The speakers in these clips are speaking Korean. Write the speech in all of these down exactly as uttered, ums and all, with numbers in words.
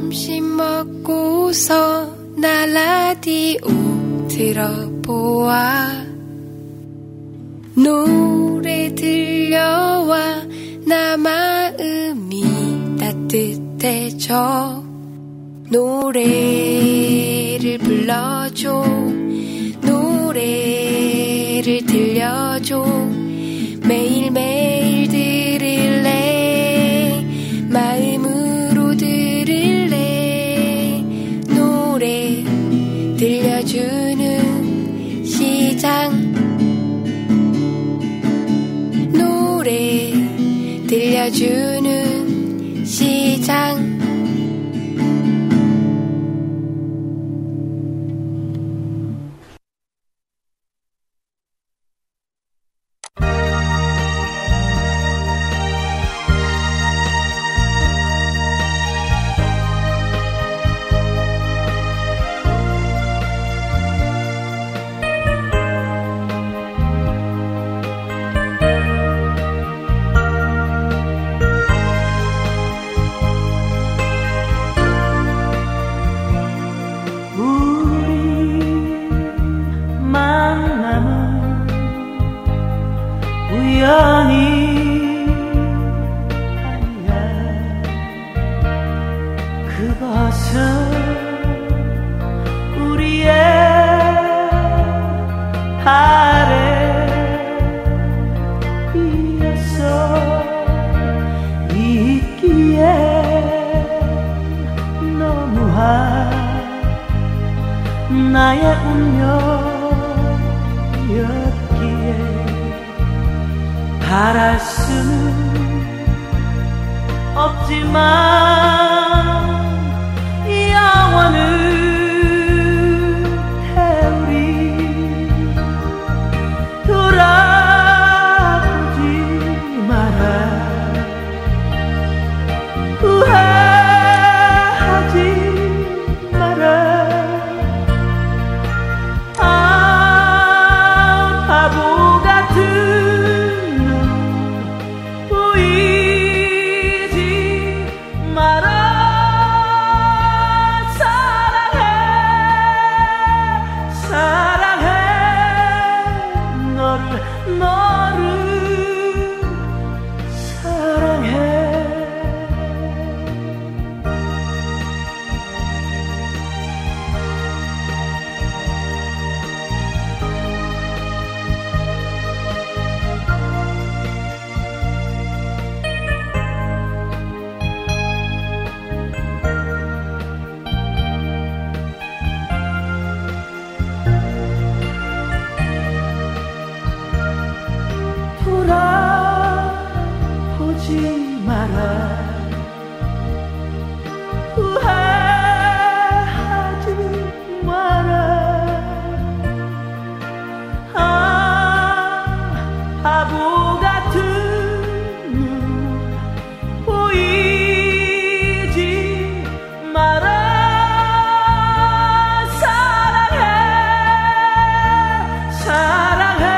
점심 먹고서 나 라디오 들어보아 노래 들려와 나 마음이 따뜻해져 노래를 불러줘 노래를 들려줘 매일매일 들을래 마음으로 들을래 노래 들려주는 시장 노래 들려주는 시장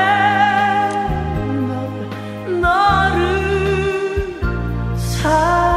사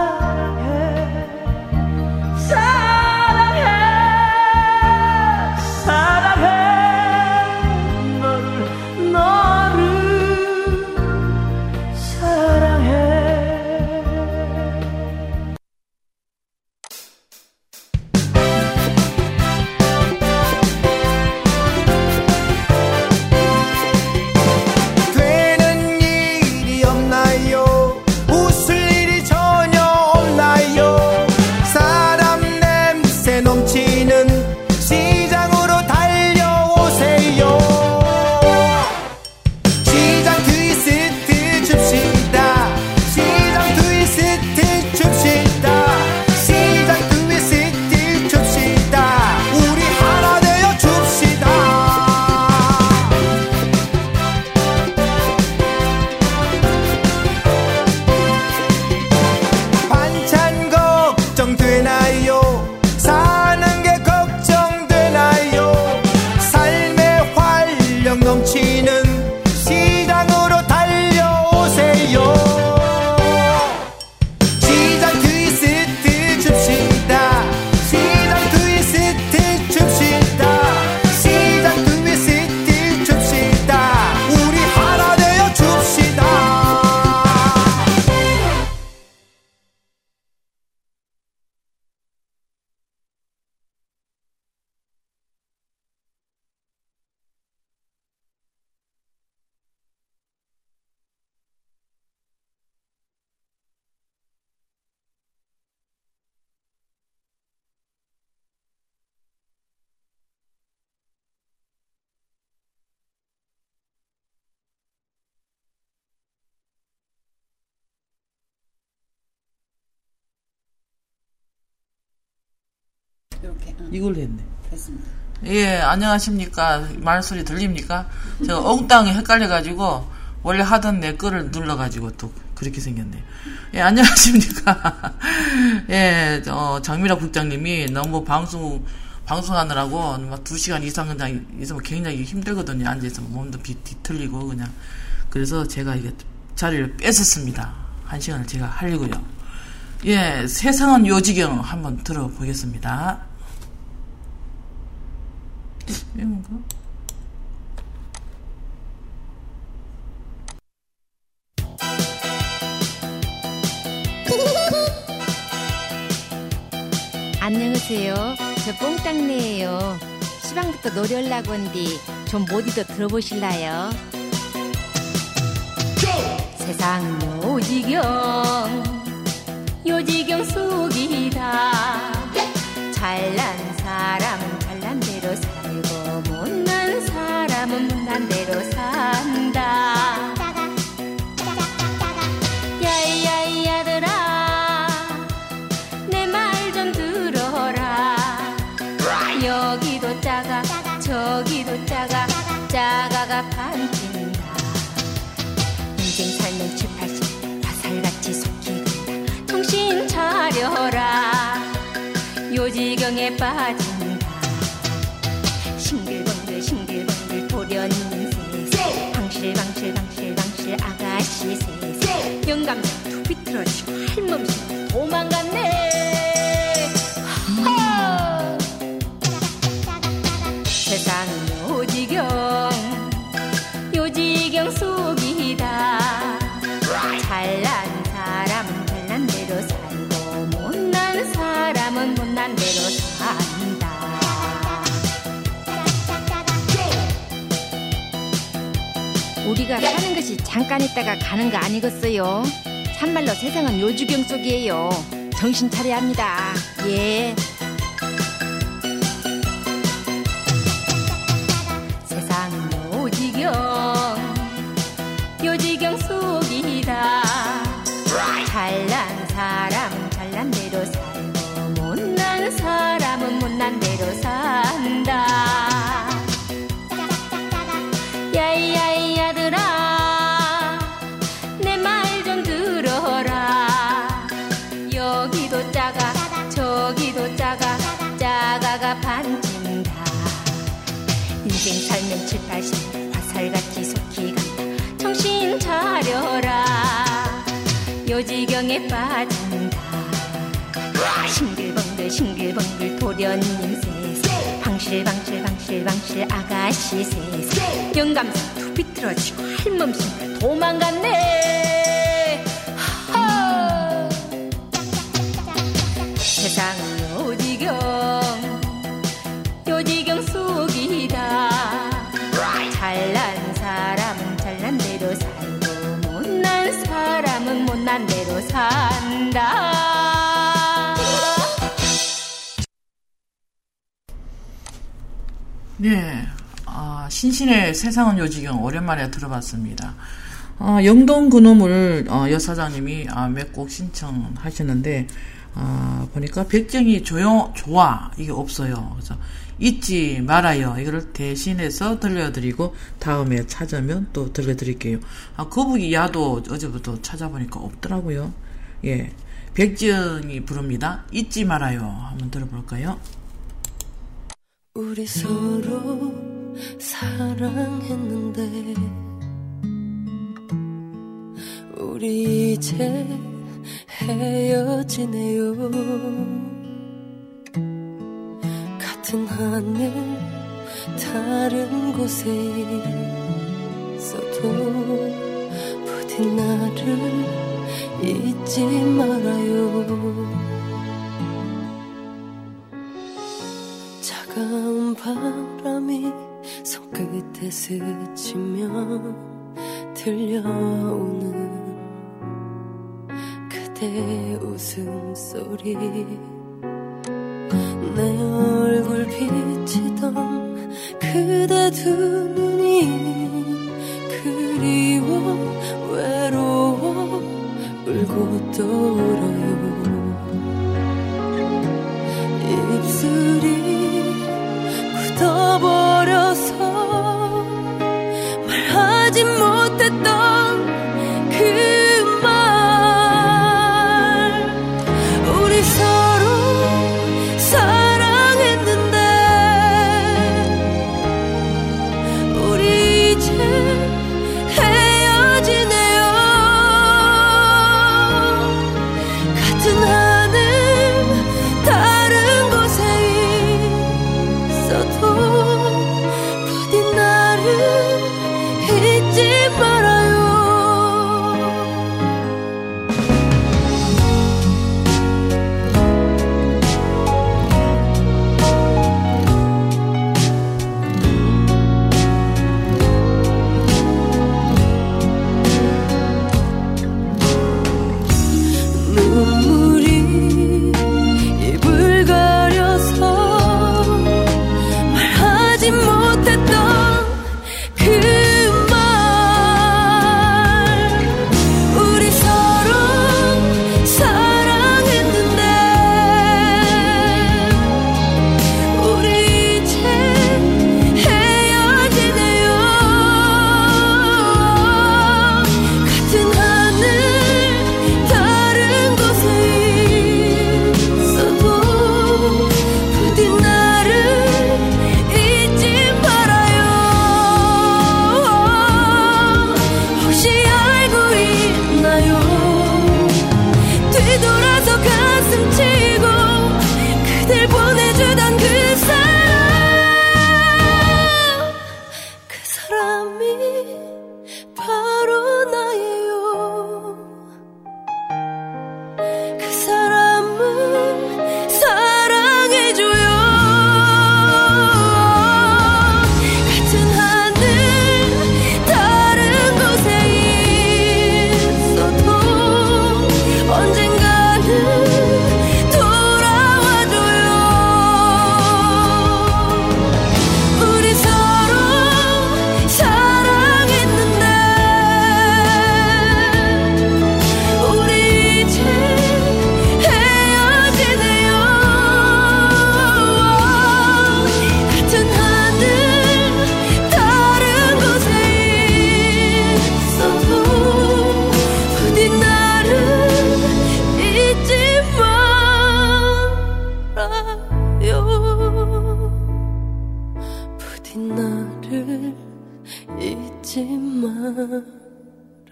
이렇게. 응. 이걸 했네. 됐습니다. 예, 안녕하십니까. 말소리 들립니까? 제가 엉땅이 헷갈려가지고, 원래 하던 내 거를 눌러가지고 또 그렇게 생겼네요. 예, 안녕하십니까. 예, 어, 장미라 국장님이 너무 방송, 방송하느라고 막 두 시간 이상 그냥 있으면 굉장히 힘들거든요. 앉아서 몸도 비, 뒤틀리고 그냥. 그래서 제가 이게 자리를 뺏었습니다. 한 시간을 제가 하려고요. 예, 세상은 요지경 한번 들어보겠습니다. 이건가? 안녕하세요. 저 뽕땅네예요. 시방부터 노래 올라고 온디 좀 모디도 들어보실라요? 세상 요지경 요지경 속이다. 잘난 사람은 잘난 대로 살고 못난 사람은 못난 대로 산다. 야이야이 아들아 내 말 좀 들어라. 여기도 짜가 저기도 짜가 짜가가 반긴다. 인생 살면 칠팔십 화살같이 속히간다. 정신 차려라. 요지경에 빠진다. 싱글벙글 싱글벙글 도련님 세세 방실방실 방실 방실 아가씨 세세 영감사 두 비틀어지고 할멈씨 도망갔네. 하하. 세상은 요지경 요지경 속이다. 잘난 사람은 잘난 대로 살고 못난 사람은 못난 대로 산다. 우리가 사는 것이 잠깐 있다가 가는 거 아니겠어요? 참말로 세상은 요지경 속이에요. 정신 차려야 합니다. 예. 세상은 요지경 요지경 속이다. 잘난 사람은 잘난 대로 살고 못난 사람은 못난 대로 산다. 야이야이 아들아 내 말 좀 들어라. 여기도 짜가 저기도 짜가 짜가가 반진다. 인생 살면 칠팔십 화살같이 속히간다. 정신 차려라. 요지경에 빠진다. 싱글벙글 싱글벙글 도련님 세세 방실방실 방실 방실 아가씨 세세 영감사 두 비틀어지고 할멈씨 도망갔네. 하하. 세상은 요지경 요지경 속이다. 잘난 사람은 잘난 대로 살고 못난 사람은 못난 대로 산다. 네, 아, 신신의 세상은 요지경 오랜만에 들어봤습니다. 아, 영동 그놈을 어, 여사장님이 아, 몇 곡 신청하셨는데 아, 보니까 백정이 조용 좋아 이게 없어요. 그래서 잊지 말아요. 이거를 대신해서 들려드리고 다음에 찾으면 또 들려드릴게요. 아, 거북이 야도 어제부터 찾아보니까 없더라고요. 예, 백정이 부릅니다. 잊지 말아요. 한번 들어볼까요? 우리 서로 사랑했는데 우리 이제 헤어지네요. 같은 하늘 다른 곳에 있어도 부디 나를 잊지 말아요. 차가운 바람이 손끝에 스치며 들려오는 그대 웃음소리 내 얼굴 비치던 그대 두 눈이 그리워 외로워 울고 떠오르요. 입술이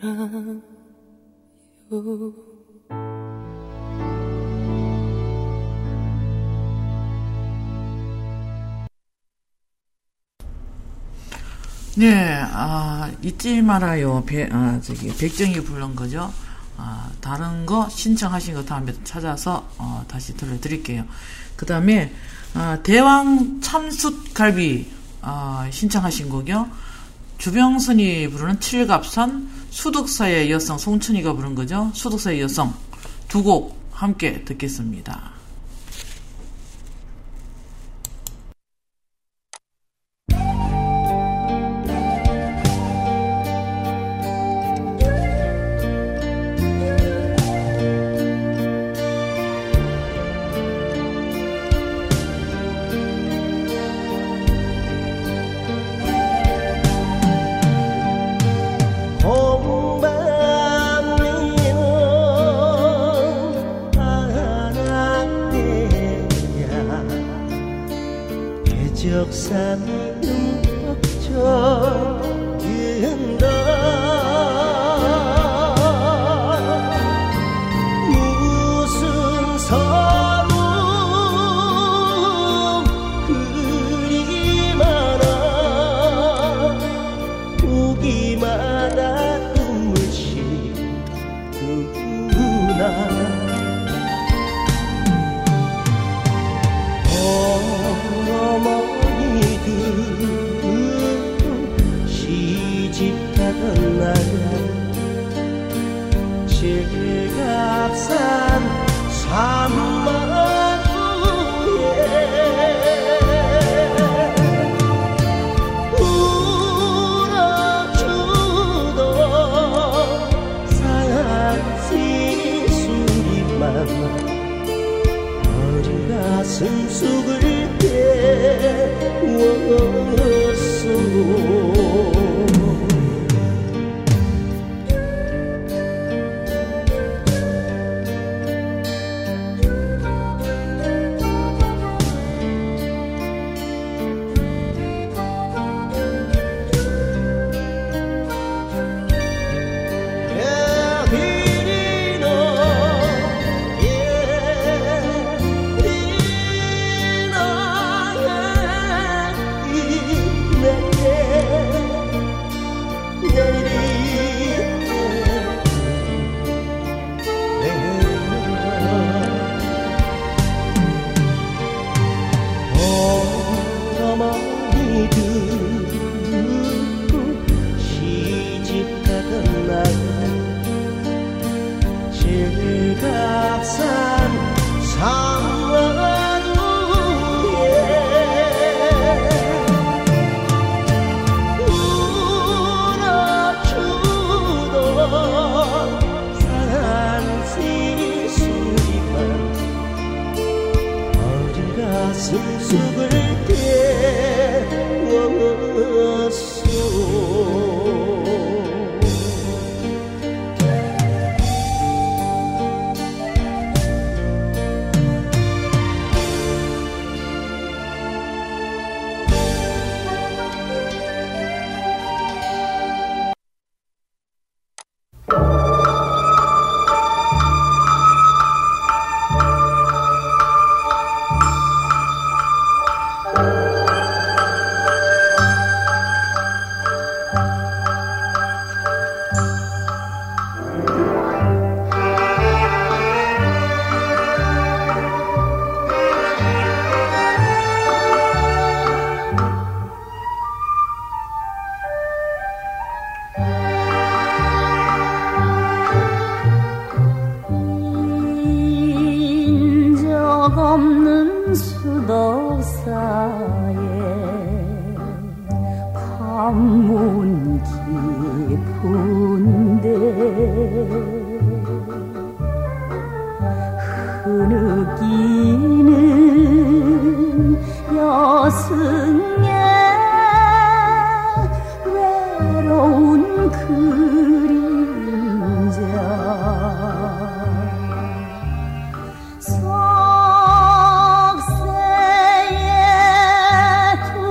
말아요. 네, 아, 잊지 말아요. 배, 아, 저기, 백정이 부른 거죠. 아, 다른 거 신청하신 거 다음에 찾아서, 어, 다시 들려드릴게요. 그 다음에, 아, 대왕 참숯갈비, 아, 신청하신 거요. 주병선이 부르는 칠갑산, 수덕사의 여성, 송춘이가 부른 거죠. 수덕사의 여성. 두 곡 함께 듣겠습니다.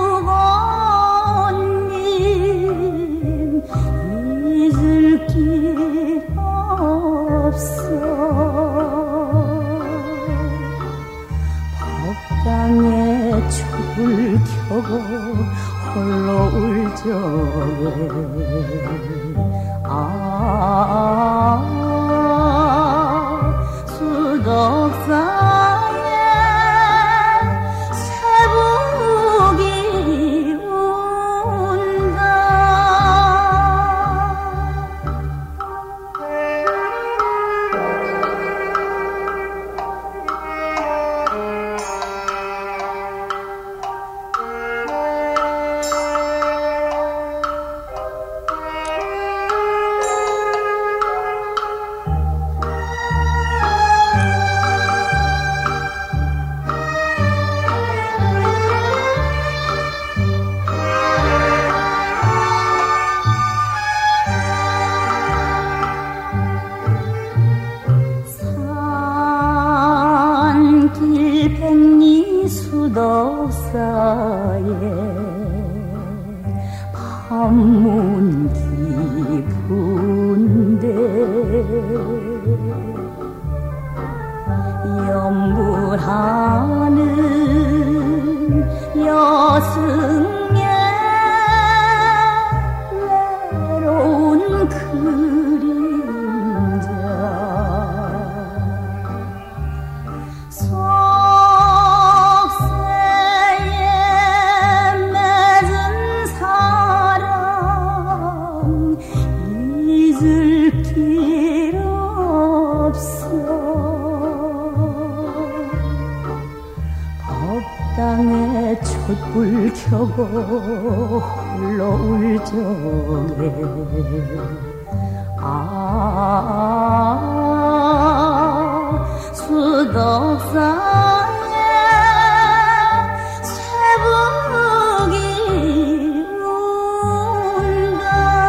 잊을 길 펴고 홀로 울 적에 아 수덕사에 새북이 운다. 산길 백리 수덕사에 밤문 깊은데 연불하는 여승의 외로운 그림자 속세에 맺은 사랑 잊을 길 없어. 법당에 촛불 켜고 홀로 울 적에 아 수덕사에 새북이 운다.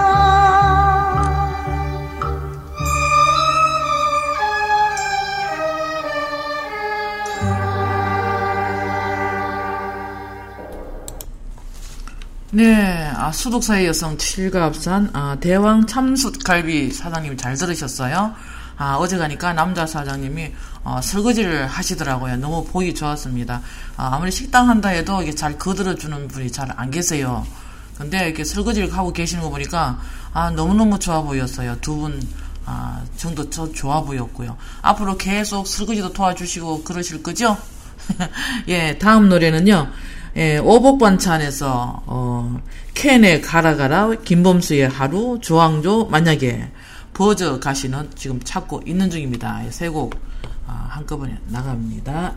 네, 아, 수독사의 여성 칠갑산 아, 대왕 참숯갈비 사장님 잘 들으셨어요? 아, 어제 가니까 남자 사장님이 어, 설거지를 하시더라고요. 너무 보기 좋았습니다. 아, 아무리 식당 한다 해도 이게 잘 거들어주는 분이 잘 안 계세요. 근데 이렇게 설거지를 하고 계시는 거 보니까 아, 너무너무 좋아 보였어요. 두 분 아, 정도 저 좋아 보였고요. 앞으로 계속 설거지도 도와주시고 그러실 거죠? 예, 다음 노래는요. 예, 오복반찬에서 어, 캔에 가라가라, 김범수의 하루, 조항조 만약에 버저 가시는 지금 찾고 있는 중입니다. 세 곡 아, 한꺼번에 나갑니다.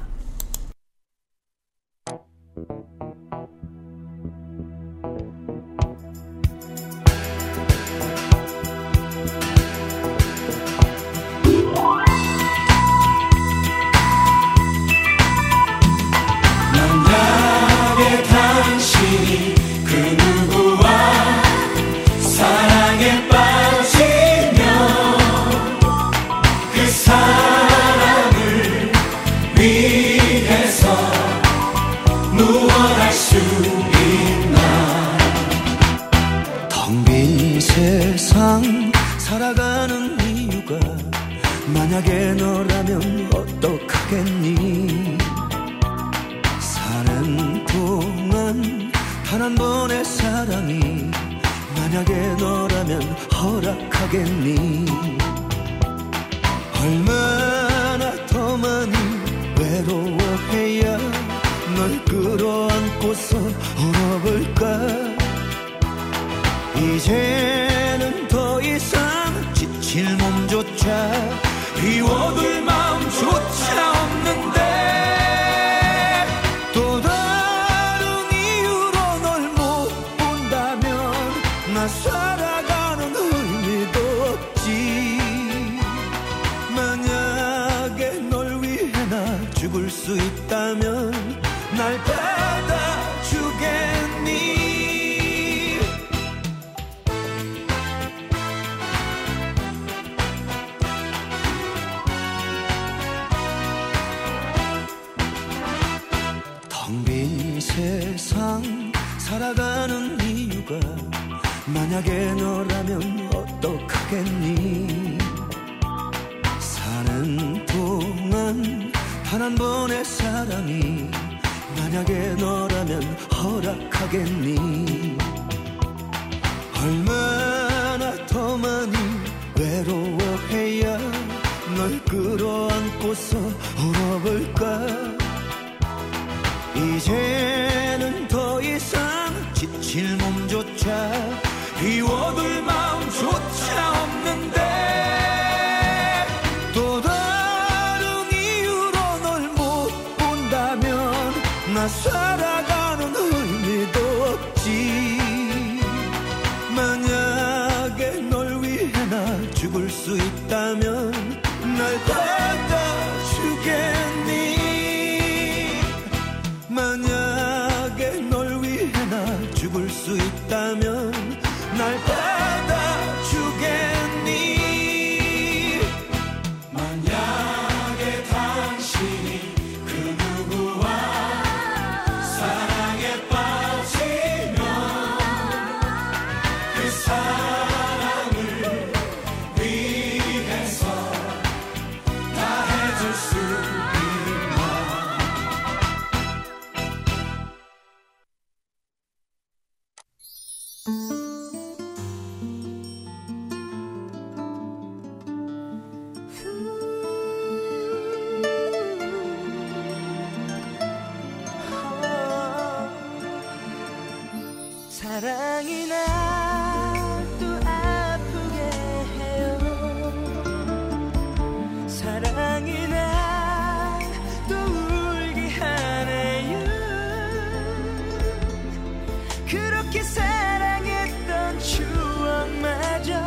만약에 당신이 그 누구와 사랑에 빠지면 그 사람을 위해서 무엇 할 수 있나. 텅 빈 세상 살아가는 이유가 만약에 너라면 어떡하겠니. 사는 동안 단 한 번의 사랑이 만약에 너라면 허락하겠니. 얼마나 더 많이 외로워해야 널 끌어안고서 울어볼까. 이제는 더 이상 지칠 몸조차 비워둘 마음조차 없는데 또 다른 이유로 널 못 본다면 나 살아가는 의미도 없지. 만약에 널 위해 나 죽을 수 있다면 날 받아주겠니. 텅 빈 세상 살아가는 이유가 만약에 너라면 어떡하겠니. 사는 동안 단 한 번의 사랑이 만약에 너라면 허락하겠니? 얼마나 더 많이 외로워해야 널 끌어안고서 울어볼까? 이제는 더 이상 지칠 몸조차 비워둘 마음조차 없는데 또 다른 이유로 널 못 본다면 나 살아가는 의미도 없지. 만약에 널 위해 나 죽을 수 있다면 날 받아주겠니? 만약에 널 위해 나 죽을 수 있다면 날 받아주겠니? 만약에 당신이 그 누구와 사랑에 빠지면 그 사랑을 위해서 다 해줄 수 있나? 사랑이 나도 아프게 해요. 사랑이 나도 울게 하네요. 그렇게 사랑했던 추억마저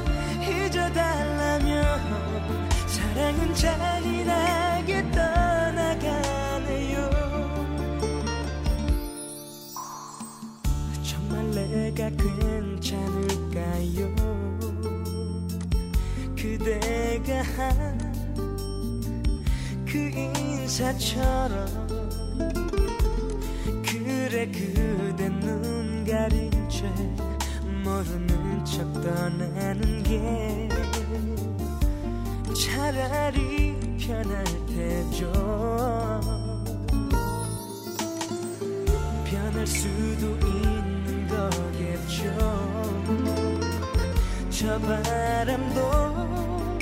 잊어달라면 사랑은 잔인하게 떠나가네요. 정말 내가 괜찮을까요? 그대가 한 그 인사처럼. 그래 그대 눈 가린 채 모르는 척 떠나는 게 차라리 편할 테죠. 변할 수도 있는 거겠죠. 저 바람도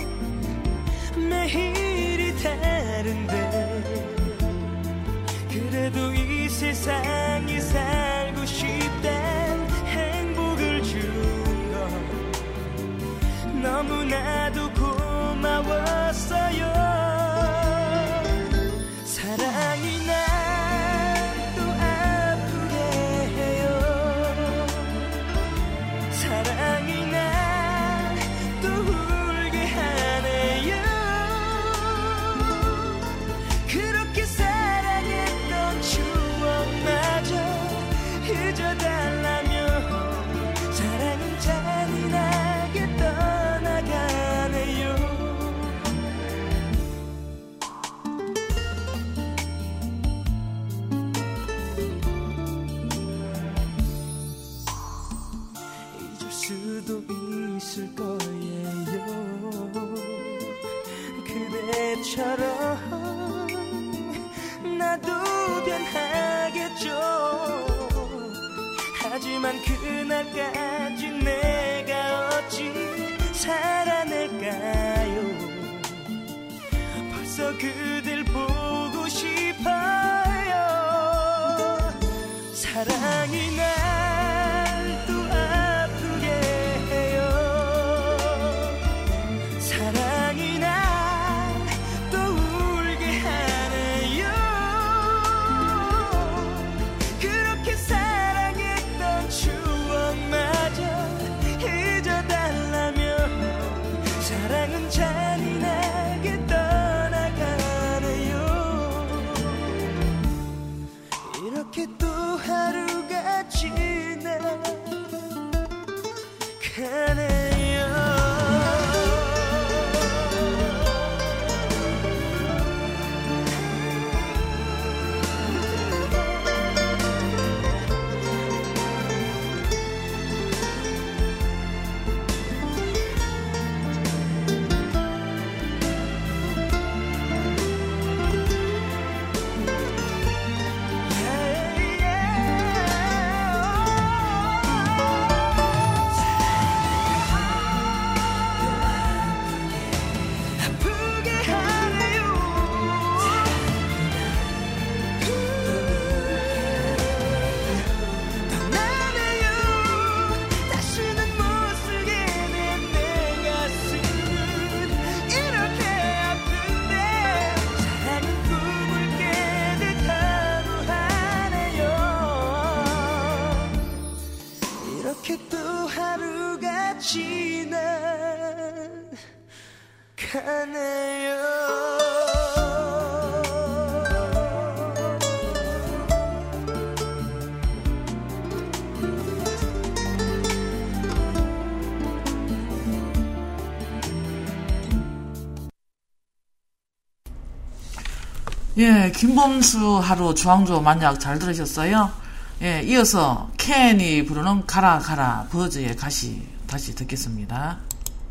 매일이 다른데 그래도 이 세상이 살고 싶단 행복을 준 건 너무나도 고마웠어요. 사랑이 나도 아프게 해요. 사랑이 나도 울게 하네요. 그렇게 사랑했던 추억마저 잊어달라면 사랑은 잔인하게 떠나가네요. 잊을 수도 있을 거예요. 그대처럼 나도 변하겠죠. 하지만 그날까지 내가 어찌 살아낼까요? 벌써 그댈 보고 싶어요. 사랑이 날도 아프게 해요. 사랑이 나도 울게 하네요. 그렇게 사랑했던 추억마저 잊어달라면 사랑은 잔인하게 떠나가네요. 이렇게 또 하루가 지나가네요. 예, 김범수 하루 주황조 만약 잘 들으셨어요? 예, 이어서 캔이 부르는 가라 가라 버즈의 가시 다시 듣겠습니다.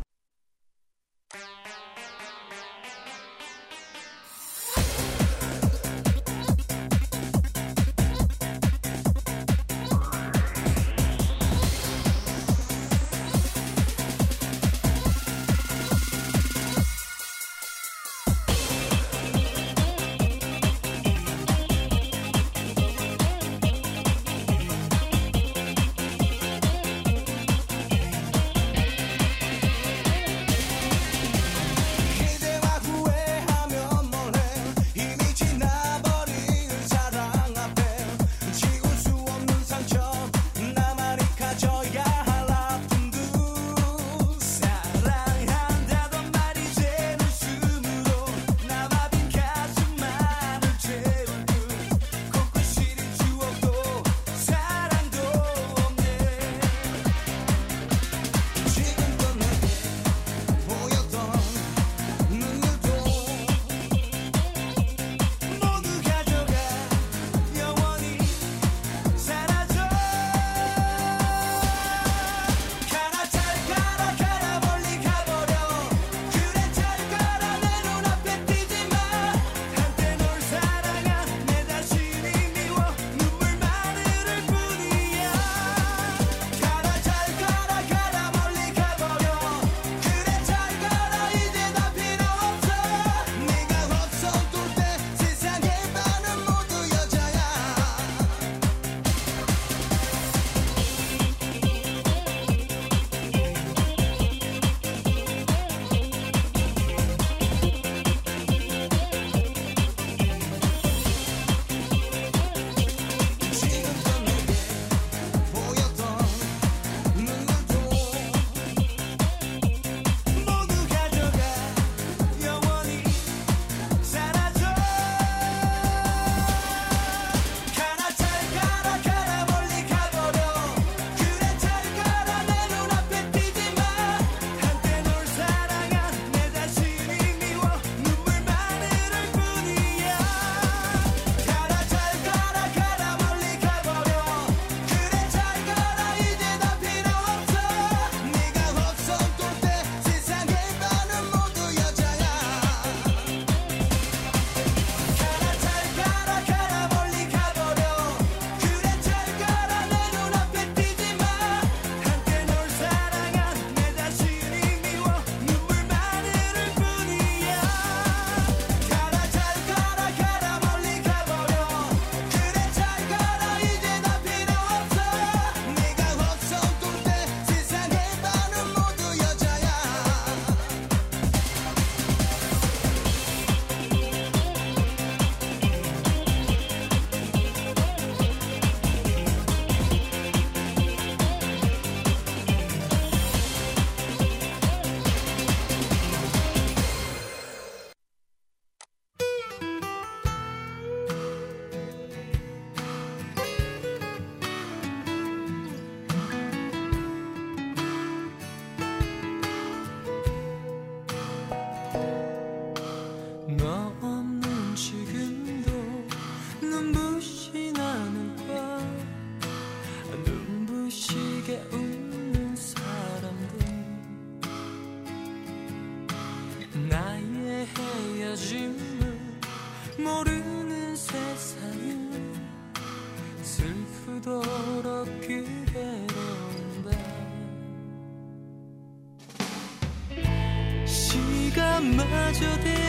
마저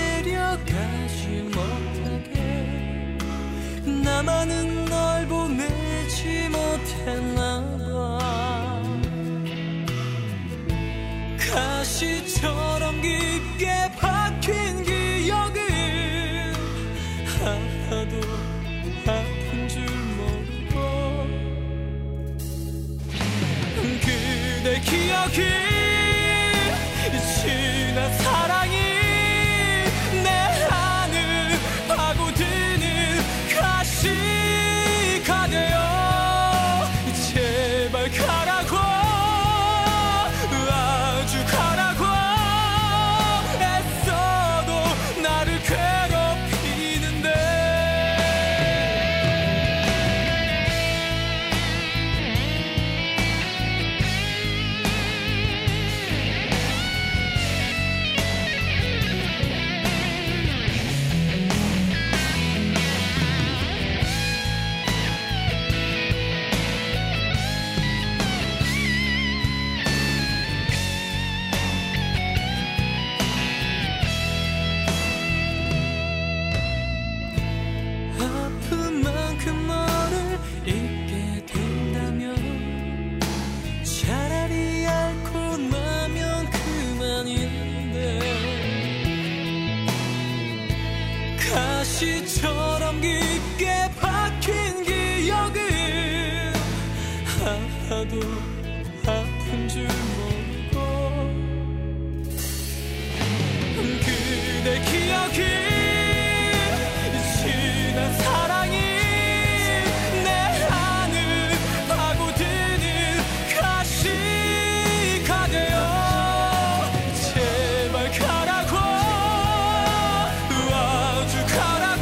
데려가지 못하게 나만은 널 보내지 못했나봐. 가시처럼 깊게 박힌 기억은 하나도 아픈 줄 모르고 그대 기억이 지난 사랑이 내 안을 파고드는 가시가 되어 제발 가라고 아주 가라고 애써도 나를 괴롭히는데 가시처럼 깊게 박힌 기억은 하나도 아픈 줄 모르고 그대 기억이 지난 사랑이 내 안을 파고드는 가시가 되어 제발 가라고 아주 가라고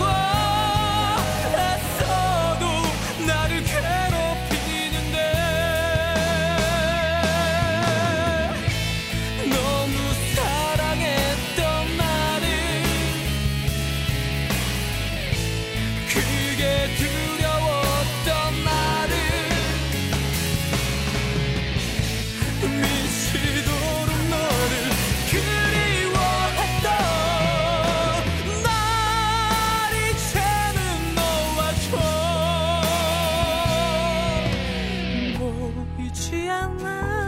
애써도 나를 괴롭히는데 너무 사랑했던 나를 그게 두려웠던 나를 미치도록 너를 그리워했던 날 이제는 너와 좀 보이지 않아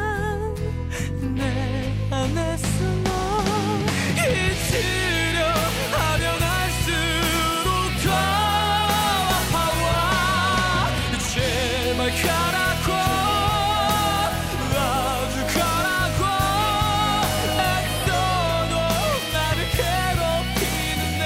내 안에 숨어 잊으려 하면 할수록 더 아파와 제발 가라고 아주 가라고 애써도 나를 괴롭히는데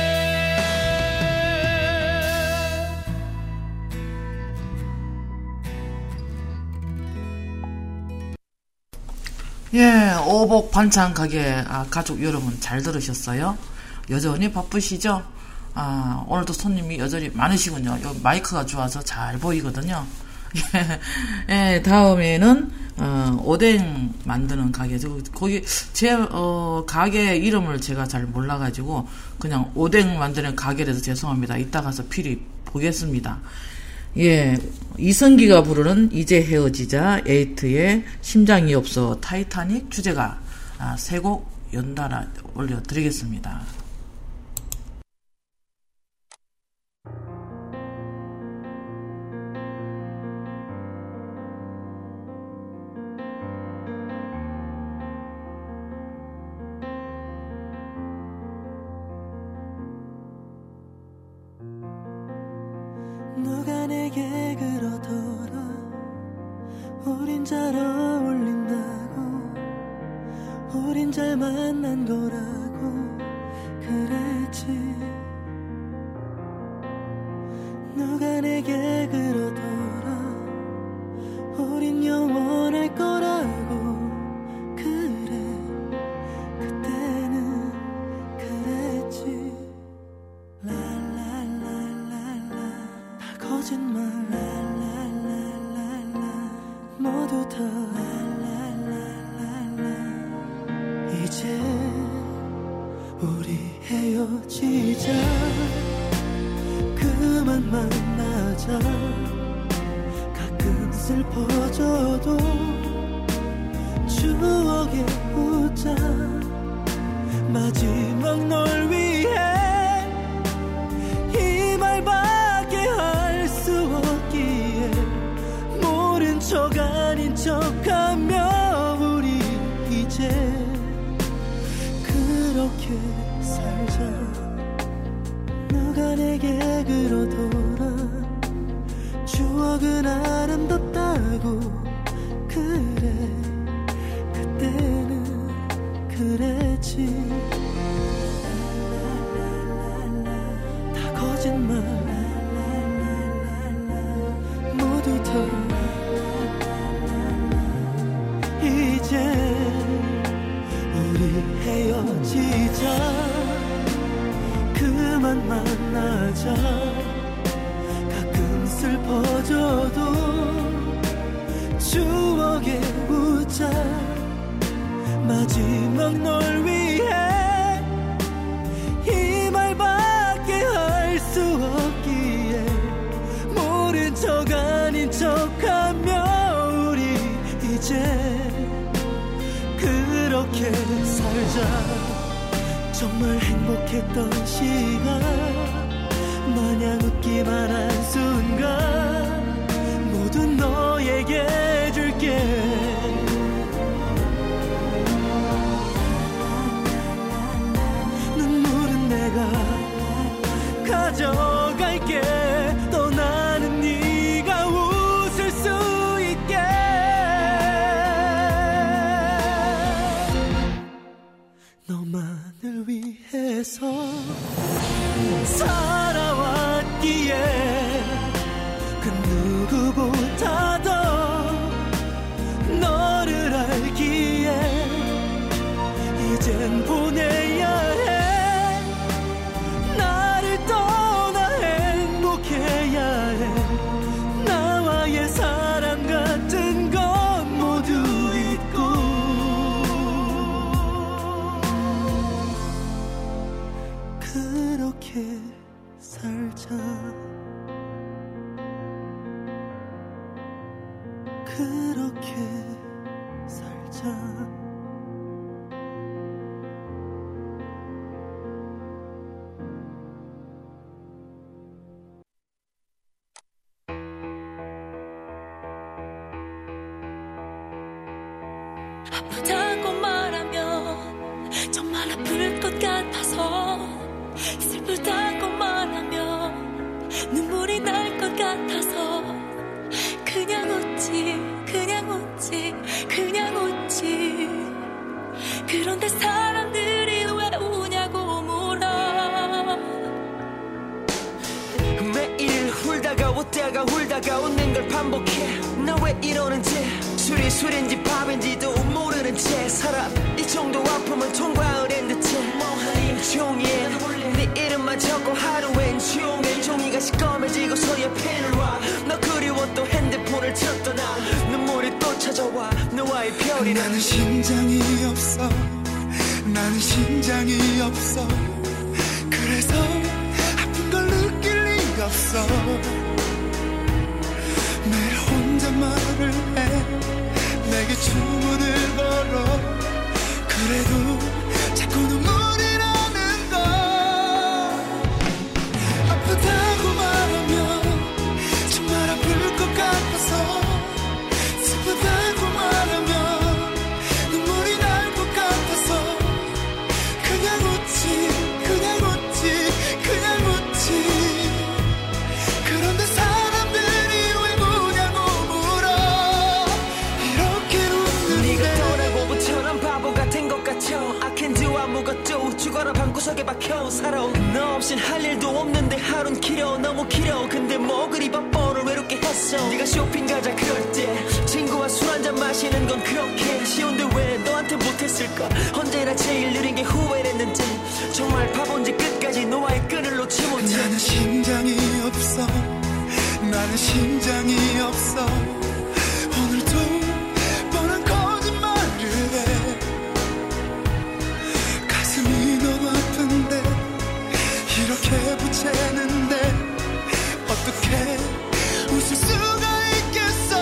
예, 오복 반찬 가게 아, 가족 여러분 잘 들으셨어요? 여전히 바쁘시죠? 아, 오늘도 손님이 여전히 많으시군요. 요 마이크가 좋아서 잘 보이거든요. 예, 다음에는 어, 오뎅 만드는 가게. 저 거기 제 어, 가게 이름을 제가 잘 몰라가지고 그냥 오뎅 만드는 가게라서 죄송합니다. 이따 가서 필히 보겠습니다. 예, 이승기가 부르는 이제 헤어지자 에이트의 심장이 없어 타이타닉 주제가 아, 세 곡 연달아 올려드리겠습니다. 누가 내게 그러더라 우린 잘 어울린다고 우린 잘 만난 거라고 그랬지 누가 내게 그러더라 우린 영원할 거라고 그래 그때는 그랬지 거짓말 모두 다 이제 우리 헤어지자 그만 만나자 가끔 슬퍼져도 추억에 웃자 마지막 널 위해 이 말밖에 할 수 없기에 모른 척 아닌 척하며 우리 이제 그렇게 살자 누가 내게 그러더라 추억은 아름답다고 그래 그때는 그랬지 다 거짓말 모두 다 이제 우리 헤어지자 그만 만나자 가끔 슬퍼져도 추억에 웃자 마지막 널 위해 이 말밖에 할 수 없기에 모른 척 아닌 척하며 우리 이제 그렇게 살자 정말 행복했던 시간 마냥 웃기만 한 순간 모두 너에게 줄게 눈물은 내가 그렇게 살자. 그렇게 살자. 아프다고 말하면 정말 아플 것 같아서, 슬프다고 말하면 눈물이 날 것 같아서 그냥 웃지 그냥 웃지 그냥 웃지. 그런데 사람들이 왜 우냐고 물어. 매일 울다가 웃다가 울다가 웃는 걸 반복해. 나 왜 이러는지, 술이 술인지 밥인지도 모르는 채 살아. 이 정도 아픔은 통과을 한 듯해. 뭐하니 종이에 네 이름만 적고 하루엔 종일 종이가 시꺼매지고서야 펜을 와. 너 그리워 또 핸드폰을 쳤더나 눈물이 또 찾아와. 너와의 별이라. 나는 심장이 없어. 나는 심장이 없어. 그래서 아픈 걸 느낄 리가 없어. 매일 혼잣말을 해. 내게 주문을 걸어. 그래도 자꾸 눈물이 나는 걸. 아프다고 말하면 정말 아플 것 같아서, 슬프다고 말하면 눈물이 날 것 같아서 그냥 웃지 그냥 웃지 그냥 웃지. 그런데 사람들이 왜 우냐고 물어. 이렇게 웃는데. 네가 떠나고부터는 바보 같은 것 같아. I can do 아무것도. 죽어라 방구석에 박혀 살아. 너 없인 할 일도 없는데 하루는 길어 너무 길어. 근데 뭐 그리 바빠 오늘 외롭게 했어. 네가 쇼핑 가자 그럴 때 친구와 술 한잔 마시는 건 그렇게 쉬운데 왜 너한테 못했을까. 언제나 제일 느린 게 후회했는데 정말 바본지 끝까지 너와의 끈을 놓지 못해. 나는 심장이 없어. 나는 심장이 없어. 오늘도 뻔한 거짓말을 해. 가슴이 너무 아픈데 이렇게 보채는데 어떻게 웃을 수가 있겠어.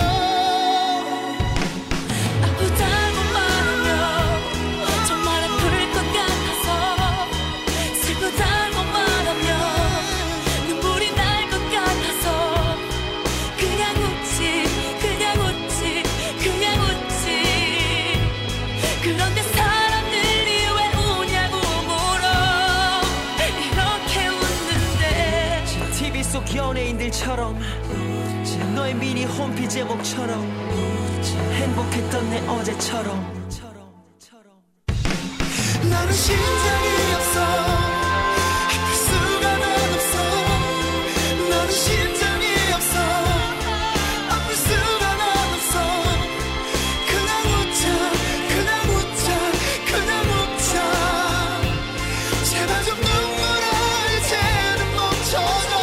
아프다고 말하면 정말 아플 것 같아서, 슬프다고 말하면 눈물이 날 것 같아서 그냥 웃지 그냥 웃지 그냥 웃지. 그런데 사람들이 왜 우냐고 물어. 이렇게 웃는데. 티비 속 연예인들처럼 너의 미니 홈피 제목처럼 행복했던 내 어제처럼. 나는 심장이 없어. 아플 수가 난 없어. 나는 심장이 없어. 아플 수가 난 없어. 그냥 웃자 그냥 웃자 그냥 웃자. 제발 좀 눈물을 이제는 멈춰줘.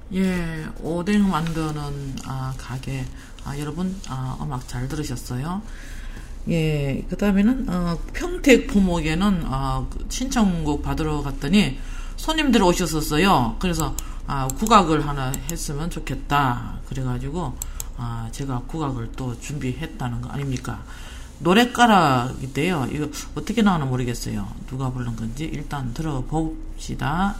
예, 오뎅 만드는 아, 가게. 아, 여러분, 아, 음악 잘 들으셨어요? 예, 그 다음에는, 어, 평택 포목에는, 어, 신청곡 받으러 갔더니 손님들 오셨었어요. 그래서, 아, 국악을 하나 했으면 좋겠다. 그래가지고, 아, 제가 국악을 또 준비했다는 거 아닙니까? 노랫가락인데요. 이거 어떻게 나오나 모르겠어요. 누가 부른 건지 일단 들어봅시다.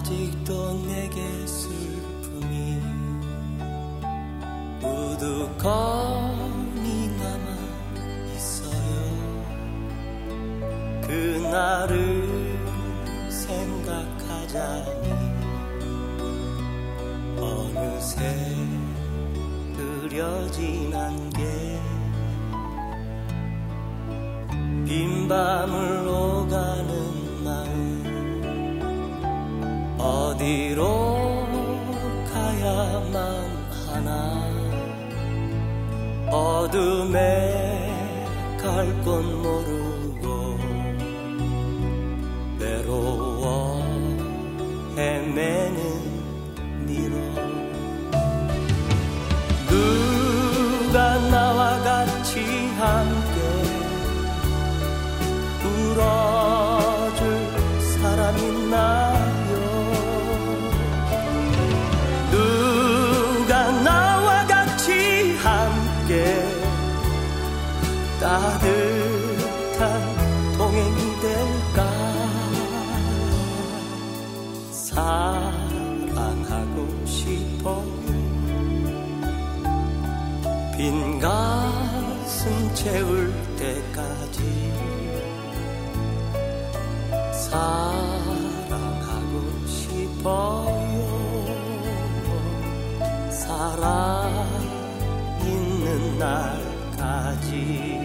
아직도 내게 슬픔이 우두커니 남아 있어요. 그날을 생각하자니 어느새 그려진 안개 빈 밤을 오가는 마음 어디로 가야만 하나 어둠에 갈 곳 모르고 외로워 헤매는 미로 누가 나와 같이 함께 울어줄 사람 있나요? 누가 나와 같이 함께 따뜻한 동행이 될까? 사랑하고 싶어요. 빈 가슴 채울 때까지 사랑하고 싶어요. 살아있는 날까지.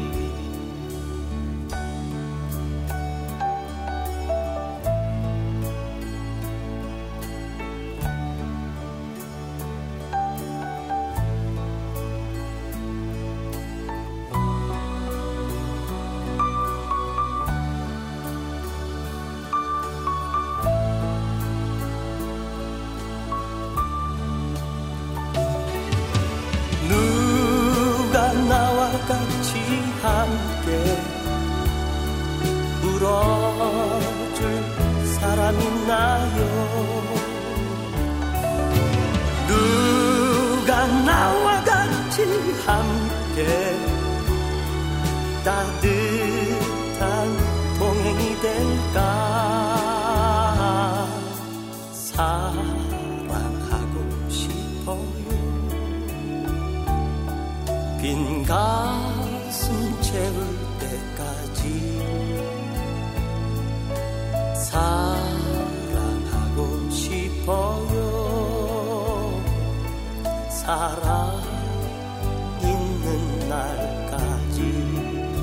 같이 함께 울어줄 사람 있나요? 누가 나와 같이 함께 따뜻한 동행이 될까? 사랑하고 싶어요. 빈 가슴 채울 때까지 사랑하고 싶어요. 살아있는 날까지.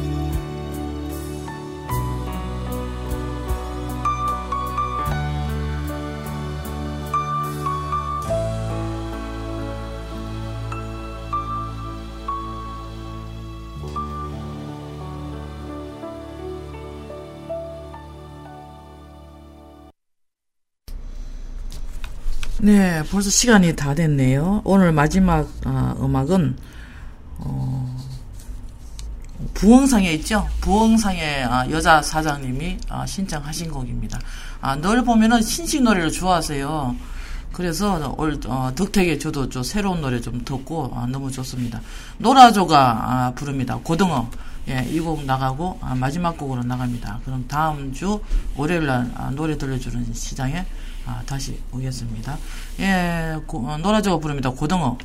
네, 벌써 시간이 다 됐네요. 오늘 마지막 아, 음악은 어, 부엉상에 있죠. 부엉상의 아, 여자 사장님이 아, 신청하신 곡입니다. 아, 늘 보면은 신식 노래를 좋아하세요. 그래서 올 어, 덕택에 저도 좀 새로운 노래 좀 듣고 아, 너무 좋습니다. 노라조가 아, 부릅니다. 고등어. 예, 이 곡 나가고 아, 마지막 곡으로 나갑니다. 그럼 다음 주 월요일날 아, 노래 들려주는 시장에 아, 다시 오겠습니다. 예, 고, 어, 노라조가 부릅니다. 고등어.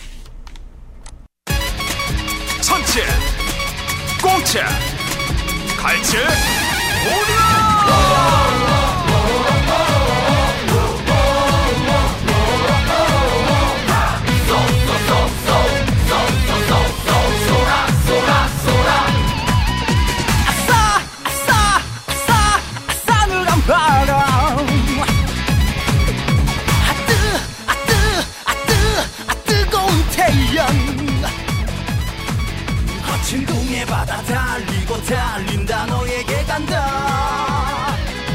천체, 공채, 갈채, 오리라! 거친 동해 바다 달리고 달린다 너에게 간다.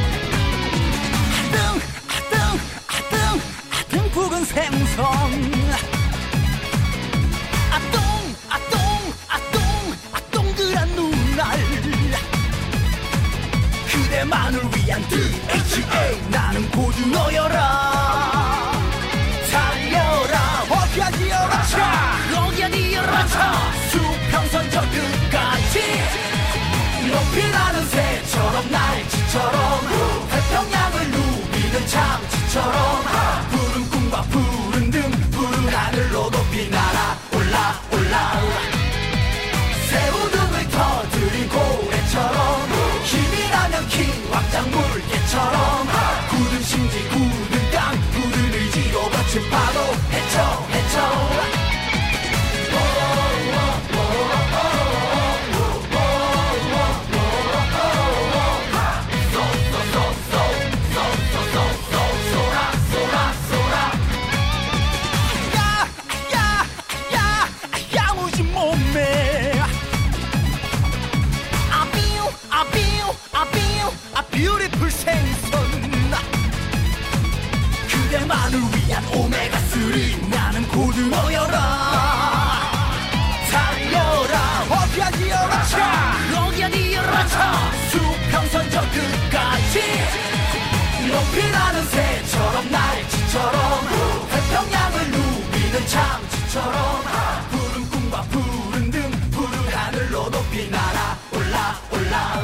아등 아등 아등 아등 붉은 생선 아똥 아똥 아똥 아동그란 눈알 그대만을 위한 디에이치에이 나는 고등어여라. 달려라 어디야디여라 차 어디야디여라 차 수평선 저 끝까지 높이 나는 새처럼 날치처럼 태평양을 누비는 참 생선 그대만을 위한 오메가삼 나는 고등어여라 달려라 어디야디여라 차 어디야디여라 차 수평선 저 끝까지 높이나는 새처럼 날치처럼 태평양을 누비는 참치처럼 푸른 꿈과 푸른 등 푸른 하늘로 높이 날아 올라 올라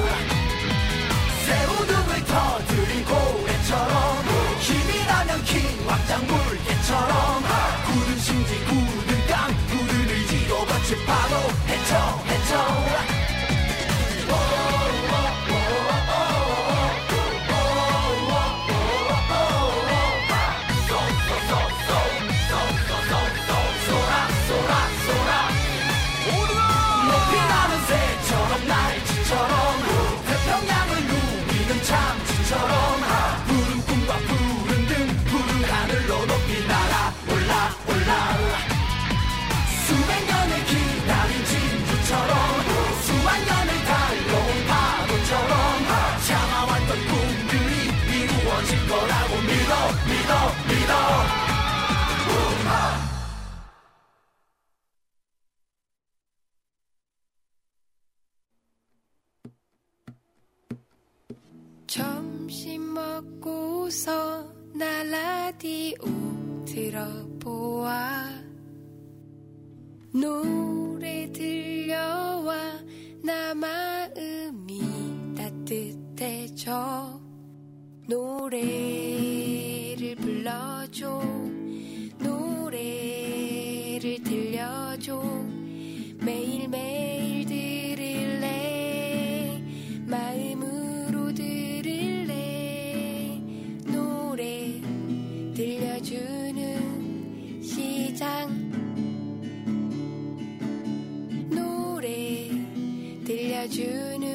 새우등을 터뜨린 고래처럼 힘이 나면 킹 왕장 물개처럼 굳은 심지 굳은 땅 굳은 의지로 거칠 파도 헤쳐 헤쳐 참치처럼 푸른 꿈과 푸른 등 푸른 하늘로 높이 날아 올라 올라 수백 년을 기다린 진주처럼 수만 년을 달려온 파도처럼 참아왔던 꿈들이 이루어질 거라고 믿어 믿어 믿어 점심 먹고서 나 라디오 들어보아 노래 들려와 나 마음이 따뜻해져 노래를 불러줘 노래를 들려줘 매일매일 들을래 마음으로 들을래 노래 들려주는 시장 노래 들려주는